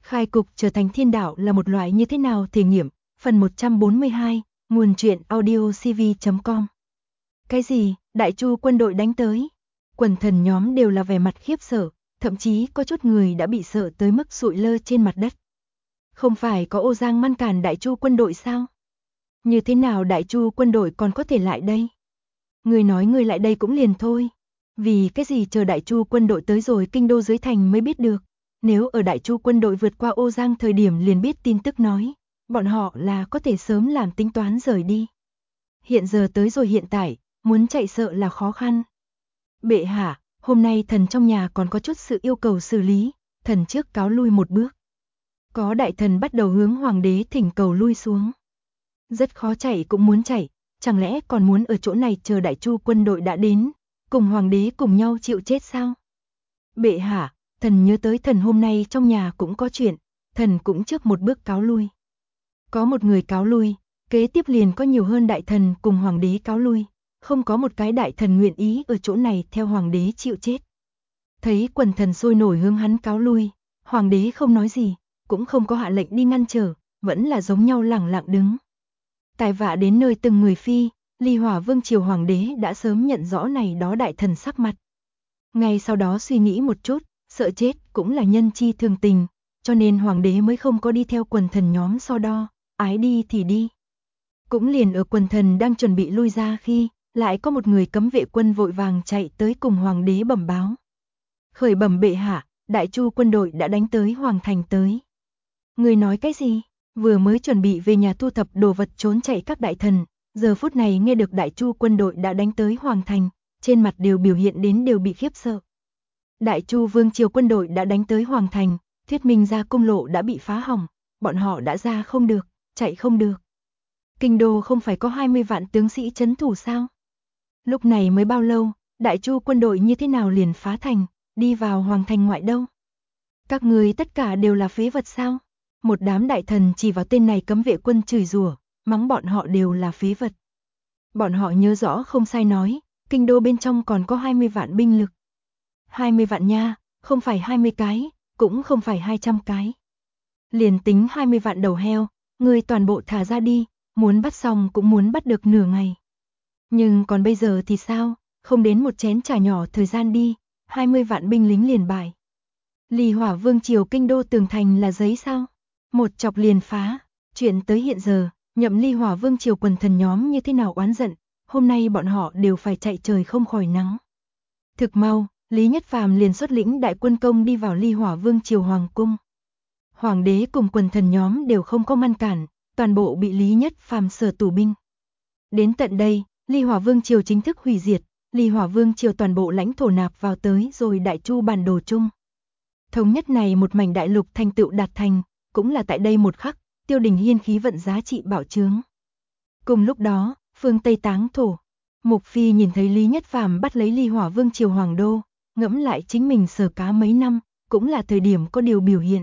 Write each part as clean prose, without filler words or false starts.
Khai cục trở thành thiên đạo là một loại như thế nào thể nghiệm, phần 142, nguồn truyện audiocv.com. Cái gì, Đại Chu quân đội đánh tới? Quần thần nhóm đều là vẻ mặt khiếp sợ, thậm chí có chút người đã bị sợ tới mức sụi lơ trên mặt đất. Không phải có Ô Giang ngăn cản Đại Chu quân đội sao? Như thế nào Đại Chu quân đội còn có thể lại đây? Người nói người lại đây cũng liền thôi. Vì cái gì chờ Đại Chu quân đội tới rồi kinh đô dưới thành mới biết được? Nếu ở Đại Chu quân đội vượt qua Ô Giang thời điểm liền biết tin tức nói, bọn họ là có thể sớm làm tính toán rời đi. Hiện giờ tới rồi hiện tại, muốn chạy sợ là khó khăn. Bệ hạ, hôm nay thần trong nhà còn có chút sự yêu cầu xử lý, thần trước cáo lui một bước. Có đại thần bắt đầu hướng hoàng đế thỉnh cầu lui xuống. Rất khó chạy cũng muốn chạy, chẳng lẽ còn muốn ở chỗ này chờ Đại Chu quân đội đã đến, cùng hoàng đế cùng nhau chịu chết sao? Bệ hạ, thần nhớ tới thần hôm nay trong nhà cũng có chuyện, thần cũng trước một bước cáo lui. Có một người cáo lui, kế tiếp liền có nhiều hơn đại thần cùng hoàng đế cáo lui, không có một cái đại thần nguyện ý ở chỗ này theo hoàng đế chịu chết. Thấy quần thần sôi nổi hướng hắn cáo lui, hoàng đế không nói gì, cũng không có hạ lệnh đi ngăn trở, vẫn là giống nhau lẳng lặng đứng. Tai vạ đến nơi từng người phi, Ly Hỏa Vương triều hoàng đế đã sớm nhận rõ này đó đại thần sắc mặt. Ngay sau đó suy nghĩ một chút, sợ chết cũng là nhân chi thường tình, cho nên hoàng đế mới không có đi theo quần thần nhóm so đo, ái đi thì đi. Cũng liền ở quần thần đang chuẩn bị lui ra khi, lại có một người cấm vệ quân vội vàng chạy tới cùng hoàng đế bẩm báo. Khởi bẩm bệ hạ, Đại Chu quân đội đã đánh tới hoàng thành tới. Người nói cái gì? Vừa mới chuẩn bị về nhà thu thập đồ vật trốn chạy các đại thần, giờ phút này nghe được Đại Chu quân đội đã đánh tới hoàng thành, trên mặt đều biểu hiện đến đều bị khiếp sợ. Đại Chu vương triều quân đội đã đánh tới hoàng thành, thuyết minh ra cung lộ đã bị phá hỏng, bọn họ đã ra không được, chạy không được. Kinh đô không phải có 20 vạn tướng sĩ trấn thủ sao? Lúc này mới bao lâu, Đại Chu quân đội như thế nào liền phá thành, đi vào hoàng thành ngoại đâu? Các người tất cả đều là phế vật sao? Một đám đại thần chỉ vào tên này cấm vệ quân chửi rủa, mắng bọn họ đều là phế vật. Bọn họ nhớ rõ không sai nói, kinh đô bên trong còn có 20 vạn binh lực. 20 vạn nha, không phải 20 cái, cũng không phải 200 cái. Liền tính 20 vạn đầu heo, người toàn bộ thả ra đi, muốn bắt xong cũng muốn bắt được nửa ngày. Nhưng còn bây giờ thì sao, không đến một chén trà nhỏ thời gian đi, 20 vạn binh lính liền bại. Ly Hỏa Vương triều kinh đô tường thành là giấy sao? Một chọc liền phá, chuyện tới hiện giờ, nhậm Ly Hỏa Vương triều quần thần nhóm như thế nào oán giận, hôm nay bọn họ đều phải chạy trời không khỏi nắng. Thực mau, Lý Nhất Phàm liền xuất lĩnh đại quân công đi vào Ly Hỏa Vương triều hoàng cung. Hoàng đế cùng quần thần nhóm đều không có ngăn cản, toàn bộ bị Lý Nhất Phàm sở tù binh. Đến tận đây, Ly Hỏa Vương triều chính thức hủy diệt, Ly Hỏa Vương triều toàn bộ lãnh thổ nạp vào tới rồi Đại Chu bản đồ chung. Thống nhất này một mảnh đại lục thành tựu đạt thành, cũng là tại đây một khắc, Tiêu Đình Hiên khí vận giá trị bảo chướng. Cùng lúc đó, phương Tây Táng thổ, Mục Phi nhìn thấy Lý Nhất Phàm bắt lấy Ly Hỏa Vương triều hoàng đô, ngẫm lại chính mình sờ cá mấy năm, cũng là thời điểm có điều biểu hiện.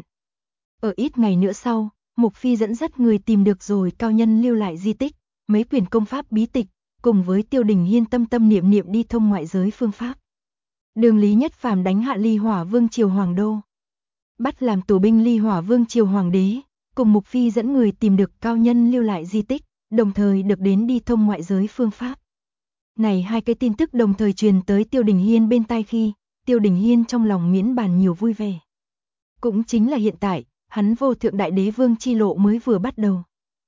Ở ít ngày nữa sau, Mục Phi dẫn dắt người tìm được rồi cao nhân lưu lại di tích, mấy quyển công pháp bí tịch, cùng với Tiêu Đình Hiên tâm tâm niệm niệm đi thông ngoại giới phương pháp. Đường Lý Nhất Phàm đánh hạ Ly Hỏa Vương triều hoàng đô, bắt làm tù binh Ly Hỏa Vương triều hoàng đế, cùng Mục Phi dẫn người tìm được cao nhân lưu lại di tích, đồng thời được đến đi thông ngoại giới phương pháp. Này hai cái tin tức đồng thời truyền tới Tiêu Đình Hiên bên tai khi, Tiêu Đình Hiên trong lòng miễn bàn nhiều vui vẻ. Cũng chính là hiện tại, hắn vô thượng đại đế vương chi lộ mới vừa bắt đầu.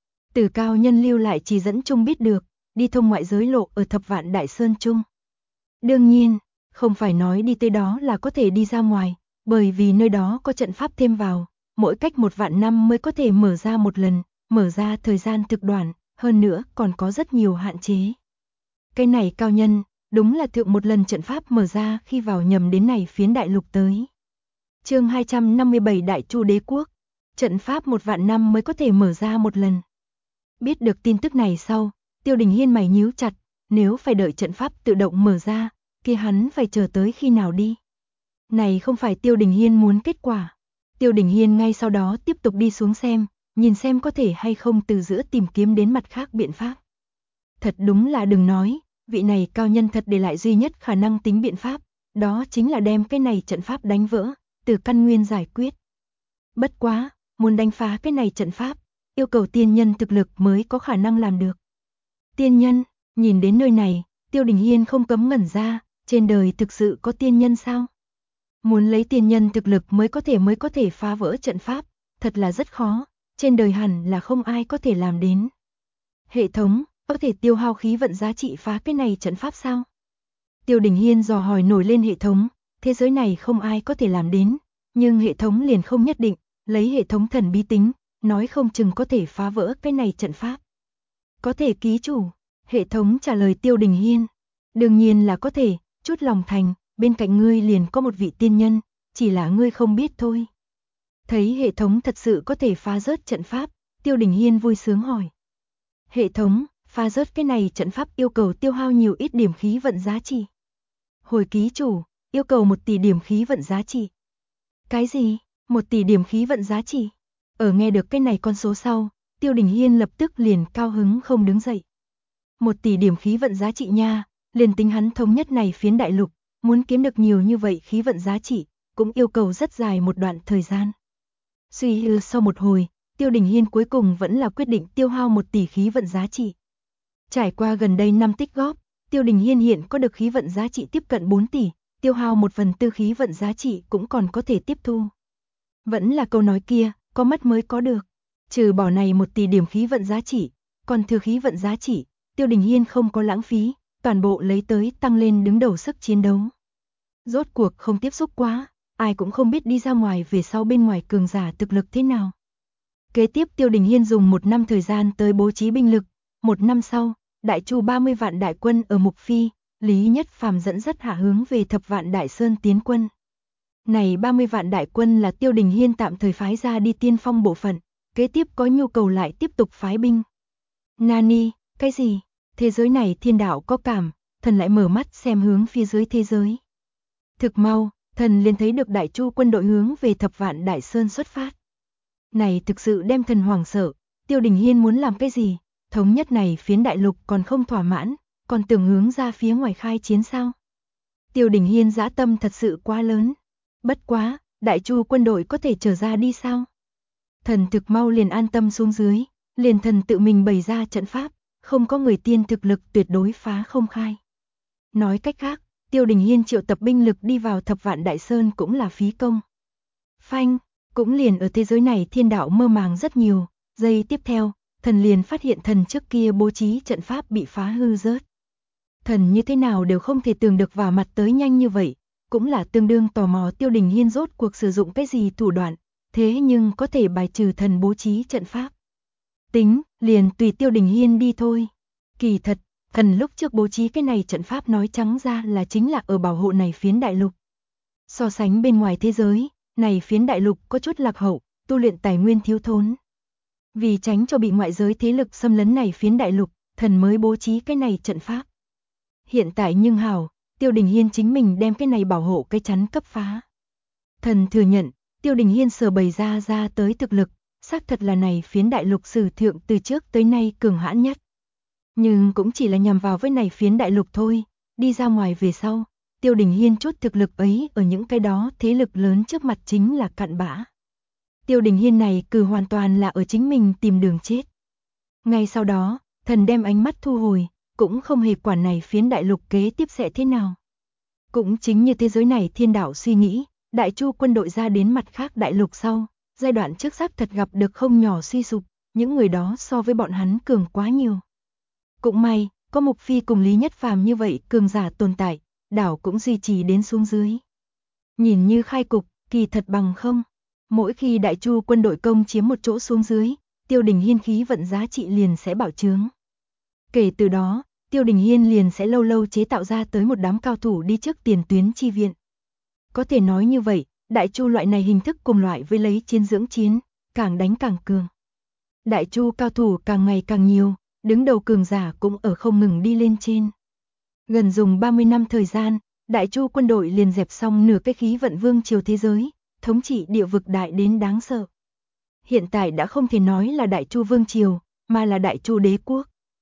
Từ cao nhân lưu lại chỉ dẫn chung biết được, đi thông ngoại giới lộ ở Thập Vạn Đại Sơn chung. Đương nhiên, không phải nói đi tới đó là có thể đi ra ngoài, bởi vì nơi đó có trận pháp thêm vào, mỗi cách 1 vạn năm mới có thể mở ra một lần, mở ra thời gian thực đoạn, hơn nữa còn có rất nhiều hạn chế. Cái này cao nhân, đúng là thượng một lần trận pháp mở ra khi vào nhầm đến này phiến đại lục tới. Chương 257 Đại Chu Đế Quốc, trận pháp 1 vạn năm mới có thể mở ra một lần. Biết được tin tức này sau, Tiêu Đình Hiên mày nhíu chặt, nếu phải đợi trận pháp tự động mở ra, kia hắn phải chờ tới khi nào đi. Này không phải Tiêu Đình Hiên muốn kết quả. Tiêu Đình Hiên ngay sau đó tiếp tục đi xuống xem, nhìn xem có thể hay không từ giữa tìm kiếm đến mặt khác biện pháp. Thật đúng là đừng nói, vị này cao nhân thật để lại duy nhất khả năng tính biện pháp, đó chính là đem cái này trận pháp đánh vỡ, từ căn nguyên giải quyết. Bất quá, muốn đánh phá cái này trận pháp, yêu cầu tiên nhân thực lực mới có khả năng làm được. Tiên nhân, nhìn đến nơi này, Tiêu Đình Hiên không cấm ngẩn ra, trên đời thực sự có tiên nhân sao? Muốn lấy tiên nhân thực lực mới có thể phá vỡ trận pháp, thật là rất khó, trên đời hẳn là không ai có thể làm đến. Hệ thống, có thể tiêu hao khí vận giá trị phá cái này trận pháp sao? Tiêu Đình Hiên dò hỏi nổi lên hệ thống, thế giới này không ai có thể làm đến, nhưng hệ thống liền không nhất định, lấy hệ thống thần bí tính, nói không chừng có thể phá vỡ cái này trận pháp. Có thể ký chủ, hệ thống trả lời Tiêu Đình Hiên. Đương nhiên là có thể, chút lòng thành, bên cạnh ngươi liền có một vị tiên nhân, chỉ là ngươi không biết thôi. Thấy hệ thống thật sự có thể phá rớt trận pháp, Tiêu Đình Hiên vui sướng hỏi. Hệ thống, phá rớt cái này trận pháp yêu cầu tiêu hao nhiều ít điểm khí vận giá trị. Hồi ký chủ, yêu cầu 1 tỷ điểm khí vận giá trị. Cái gì? 1 tỷ điểm khí vận giá trị? Ở nghe được cái này con số sau, Tiêu Đình Hiên lập tức liền cao hứng không đứng dậy. 1 tỷ điểm khí vận giá trị nha, liền tính hắn thống nhất này phiến đại lục, muốn kiếm được nhiều như vậy khí vận giá trị, cũng yêu cầu rất dài một đoạn thời gian. Suy tư sau một hồi, Tiêu Đình Hiên cuối cùng vẫn là quyết định tiêu hao 1 tỷ khí vận giá trị. Trải qua gần đây năm tích góp, Tiêu Đình Hiên hiện có được khí vận giá trị tiếp cận 4 tỷ, tiêu hao 1/4 khí vận giá trị cũng còn có thể tiếp thu. Vẫn là câu nói kia, có mất mới có được. Trừ bỏ này 1 tỷ điểm khí vận giá trị, còn thừa khí vận giá trị, Tiêu Đình Hiên không có lãng phí, toàn bộ lấy tới tăng lên đứng đầu sức chiến đấu. Rốt cuộc không tiếp xúc quá, ai cũng không biết đi ra ngoài về sau bên ngoài cường giả thực lực thế nào. Kế tiếp Tiêu Đình Hiên dùng 1 năm thời gian tới bố trí binh lực, 1 năm sau, Đại Chu 30 vạn đại quân ở Mục Phi, Lý Nhất Phàm dẫn dắt hạ hướng về Thập Vạn Đại Sơn tiến quân. Này 30 vạn đại quân là Tiêu Đình Hiên tạm thời phái ra đi tiên phong bộ phận, kế tiếp có nhu cầu lại tiếp tục phái binh. Nani, cái gì? Thế giới này thiên đạo có cảm, thần lại mở mắt xem hướng phía dưới thế giới. Thực mau, thần liền thấy được Đại Chu quân đội hướng về Thập Vạn Đại Sơn xuất phát. Này thực sự đem thần hoảng sợ, Tiêu Đình Hiên muốn làm cái gì? Thống nhất này phiến đại lục còn không thỏa mãn, còn tưởng hướng ra phía ngoài khai chiến sao? Tiêu Đình Hiên dã tâm thật sự quá lớn. Bất quá, Đại Chu quân đội có thể trở ra đi sao? Thần thực mau liền an tâm xuống dưới, liền thần tự mình bày ra trận pháp, không có người tiên thực lực tuyệt đối phá không khai. Nói cách khác, Tiêu Đình Hiên triệu tập binh lực đi vào Thập Vạn Đại Sơn cũng là phí công. Phanh, cũng liền ở thế giới này thiên đạo mơ màng rất nhiều, giây tiếp theo, thần liền phát hiện thần trước kia bố trí trận pháp bị phá hư rớt. Thần như thế nào đều không thể tưởng được vào mặt tới nhanh như vậy, cũng là tương đương tò mò Tiêu Đình Hiên rốt cuộc sử dụng cái gì thủ đoạn, thế nhưng có thể bài trừ thần bố trí trận pháp. Tính, liền tùy Tiêu Đình Hiên đi thôi. Kỳ thật, thần lúc trước bố trí cái này trận pháp nói trắng ra là chính là ở bảo hộ này phiến đại lục. So sánh bên ngoài thế giới, này phiến đại lục có chút lạc hậu, tu luyện tài nguyên thiếu thốn. Vì tránh cho bị ngoại giới thế lực xâm lấn này phiến đại lục, thần mới bố trí cái này trận pháp. Hiện tại nhưng hảo, Tiêu Đình Hiên chính mình đem cái này bảo hộ cái chắn cấp phá. Thần thừa nhận, Tiêu Đình Hiên sở bày ra tới thực lực, xác thật là này phiến đại lục sử thượng từ trước tới nay cường hãn nhất. Nhưng cũng chỉ là nhằm vào với này phiến đại lục thôi, đi ra ngoài về sau, Tiêu Đình Hiên chút thực lực ấy ở những cái đó thế lực lớn trước mặt chính là cặn bã. Tiêu Đình Hiên này cứ hoàn toàn là ở chính mình tìm đường chết. Ngay sau đó, thần đem ánh mắt thu hồi, cũng không hề quản này phiến đại lục kế tiếp sẽ thế nào. Cũng chính như thế giới này thiên đạo suy nghĩ, Đại Chu quân đội ra đến mặt khác đại lục sau, giai đoạn trước xác thật gặp được không nhỏ suy sụp, những người đó so với bọn hắn cường quá nhiều. Cũng may, có Mục Phi cùng Lý Nhất Phàm như vậy cường giả tồn tại, đảo cũng duy trì đến xuống dưới. Nhìn như khai cục, kỳ thật bằng không. Mỗi khi Đại Chu quân đội công chiếm một chỗ xuống dưới, Tiêu Đình Hiên khí vận giá trị liền sẽ bảo chướng. Kể từ đó, Tiêu Đình Hiên liền sẽ lâu lâu chế tạo ra tới một đám cao thủ đi trước tiền tuyến chi viện. Có thể nói như vậy, Đại Chu loại này hình thức cùng loại với lấy chiến dưỡng chiến, càng đánh càng cường. Đại Chu cao thủ càng ngày càng nhiều, đứng đầu cường giả cũng ở không ngừng đi lên trên. Gần dùng 30 năm thời gian, Đại Chu quân đội liền dẹp xong nửa cái khí vận vương triều thế giới, thống trị địa vực đại đến đáng sợ. Hiện tại đã không thể nói là Đại Chu vương triều, mà là Đại Chu đế quốc.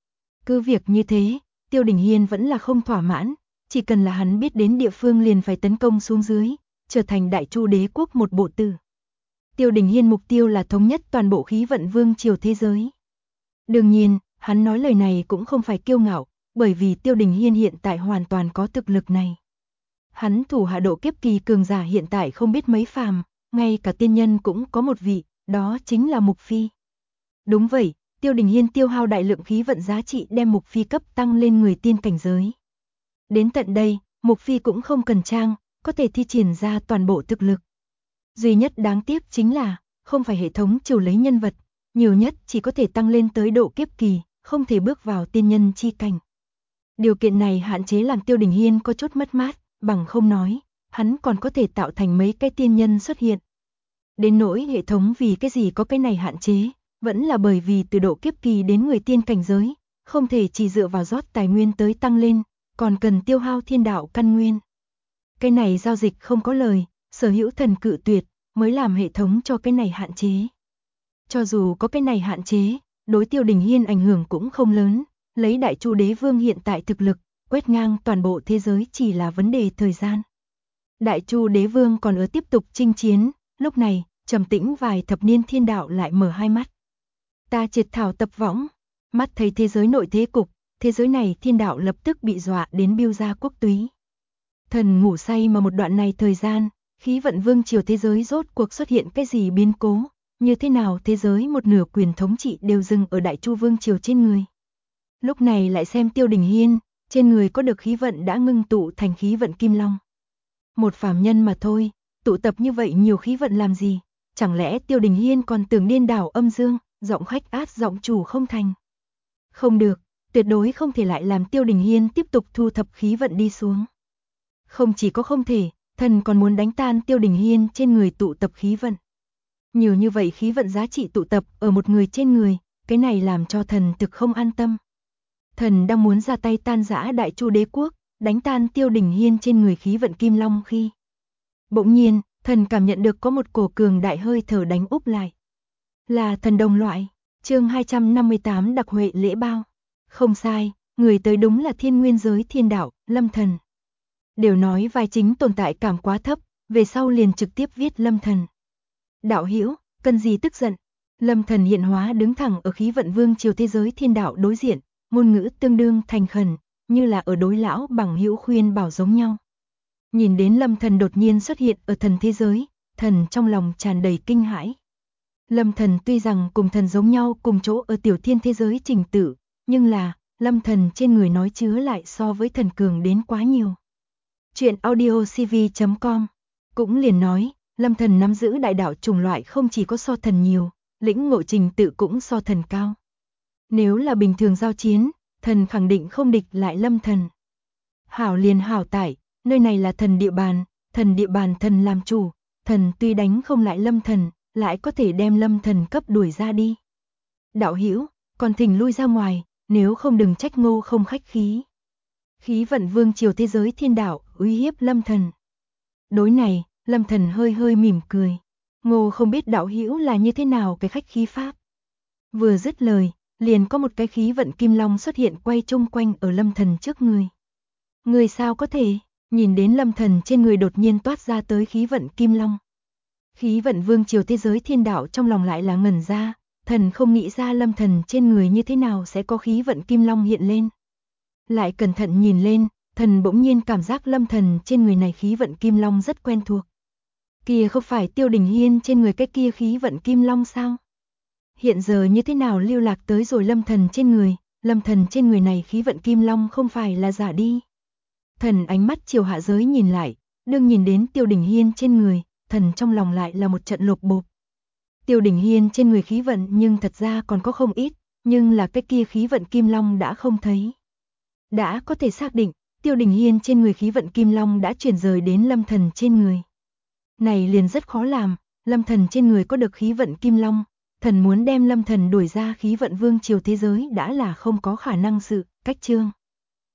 Cứ việc như thế, Tiêu Đình Hiên vẫn là không thỏa mãn, chỉ cần là hắn biết đến địa phương liền phải tấn công xuống dưới, trở thành Đại Chu đế quốc một bộ tử. Tiêu Đình Hiên mục tiêu là thống nhất toàn bộ khí vận vương triều thế giới. Đương nhiên, hắn nói lời này cũng không phải kiêu ngạo, bởi vì Tiêu Đình Hiên hiện tại hoàn toàn có thực lực này. Hắn thủ hạ độ kiếp kỳ cường giả hiện tại không biết mấy phàm, ngay cả tiên nhân cũng có một vị, đó chính là Mục Phi. Đúng vậy, Tiêu Đình Hiên tiêu hao đại lượng khí vận giá trị đem Mục Phi cấp tăng lên người tiên cảnh giới. Đến tận đây, Mục Phi cũng không cần trang, có thể thi triển ra toàn bộ thực lực. Duy nhất đáng tiếc chính là, không phải hệ thống chiều lấy nhân vật, nhiều nhất chỉ có thể tăng lên tới độ kiếp kỳ, không thể bước vào tiên nhân chi cảnh. Điều kiện này hạn chế làm Tiêu Đình Hiên có chút mất mát, bằng không nói, hắn còn có thể tạo thành mấy cái tiên nhân xuất hiện. Đến nỗi hệ thống vì cái gì có cái này hạn chế, vẫn là bởi vì từ độ kiếp kỳ đến người tiên cảnh giới, không thể chỉ dựa vào rót tài nguyên tới tăng lên, còn cần tiêu hao thiên đạo căn nguyên. Cái này giao dịch không có lời, sở hữu thần cự tuyệt, mới làm hệ thống cho cái này hạn chế. Cho dù có cái này hạn chế, đối Tiêu Đình Hiên ảnh hưởng cũng không lớn, lấy Đại Chu Đế Vương hiện tại thực lực, quét ngang toàn bộ thế giới chỉ là vấn đề thời gian. Đại Chu Đế Vương còn ở tiếp tục chinh chiến, lúc này, trầm tĩnh vài thập niên thiên đạo lại mở hai mắt. Ta triệt thảo tập võng, mắt thấy thế giới nội thế cục, thế giới này thiên đạo lập tức bị dọa đến biêu ra quốc túy. Thần ngủ say mà một đoạn này thời gian, khí vận vương triều thế giới rốt cuộc xuất hiện cái gì biến cố, như thế nào thế giới một nửa quyền thống trị đều dừng ở Đại Chu vương triều trên người. Lúc này lại xem Tiêu Đình Hiên, trên người có được khí vận đã ngưng tụ thành khí vận kim long. Một phàm nhân mà thôi, tụ tập như vậy nhiều khí vận làm gì, chẳng lẽ Tiêu Đình Hiên còn tưởng điên đảo âm dương, giọng khách át giọng chủ không thành. Không được, tuyệt đối không thể lại làm Tiêu Đình Hiên tiếp tục thu thập khí vận đi xuống. Không chỉ có không thể, thần còn muốn đánh tan Tiêu Đình Hiên trên người tụ tập khí vận. Nhiều như vậy khí vận giá trị tụ tập ở một người trên người, cái này làm cho thần thực không an tâm. Thần đang muốn ra tay tan rã Đại Chu Đế quốc, đánh tan Tiêu Đình Hiên trên người khí vận kim long khi. Bỗng nhiên, thần cảm nhận được có một cổ cường đại hơi thở đánh úp lại. Là thần đồng loại, chương 258 đặc huệ lễ bao. Không sai, người tới đúng là thiên nguyên giới thiên đạo, Lâm Thần. Đều nói vai chính tồn tại cảm quá thấp, về sau liền trực tiếp viết Lâm Thần. Đạo hữu, cần gì tức giận? Lâm Thần hiện hóa đứng thẳng ở khí vận vương triều thế giới thiên đạo đối diện, ngôn ngữ tương đương thành khẩn, như là ở đối lão bằng hữu khuyên bảo giống nhau. Nhìn đến Lâm Thần đột nhiên xuất hiện ở thần thế giới, thần trong lòng tràn đầy kinh hãi. Lâm Thần tuy rằng cùng thần giống nhau cùng chỗ ở tiểu thiên thế giới trình tự, nhưng là, Lâm Thần trên người nói chứa lại so với thần cường đến quá nhiều. Chuyện audiocv.com cũng liền nói, Lâm Thần nắm giữ đại đạo chủng loại không chỉ có so thần nhiều, lĩnh ngộ trình tự cũng so thần cao. Nếu là bình thường giao chiến, thần khẳng định không địch lại Lâm Thần. Hảo liền hảo tại, nơi này là thần địa bàn thần làm chủ, thần tuy đánh không lại Lâm Thần, lại có thể đem Lâm Thần cấp đuổi ra đi. Đạo hữu, còn thỉnh lui ra ngoài, nếu không đừng trách Ngô không khách khí. Khí vận vương triều thế giới thiên đạo uy hiếp Lâm Thần. Đối này, Lâm Thần hơi hơi mỉm cười. Ngô không biết đạo hữu là như thế nào cái khách khí pháp. Vừa dứt lời, liền có một cái khí vận kim long xuất hiện quay chung quanh ở Lâm Thần trước người. Người sao có thể, nhìn đến Lâm Thần trên người đột nhiên toát ra tới khí vận kim long. Khí vận vương triều thế giới thiên đạo trong lòng lại là ngẩn ra, thần không nghĩ ra Lâm Thần trên người như thế nào sẽ có khí vận kim long hiện lên. Lại cẩn thận nhìn lên, thần bỗng nhiên cảm giác Lâm Thần trên người này khí vận kim long rất quen thuộc. Kia không phải Tiêu Đình Hiên trên người cái kia khí vận kim long sao? Hiện giờ như thế nào lưu lạc tới rồi Lâm Thần trên người này khí vận kim long không phải là giả đi. Thần ánh mắt chiều hạ giới nhìn lại, đương nhìn đến Tiêu Đình Hiên trên người, thần trong lòng lại là một trận lột bột. Tiêu Đình Hiên trên người khí vận nhưng thật ra còn có không ít, nhưng là cái kia khí vận kim long đã không thấy. Đã có thể xác định, Tiêu Đình Hiên trên người khí vận kim long đã chuyển rời đến Lâm Thần trên người. Này liền rất khó làm, Lâm Thần trên người có được khí vận kim long, thần muốn đem Lâm Thần đuổi ra khí vận vương triều thế giới đã là không có khả năng sự, cách chương.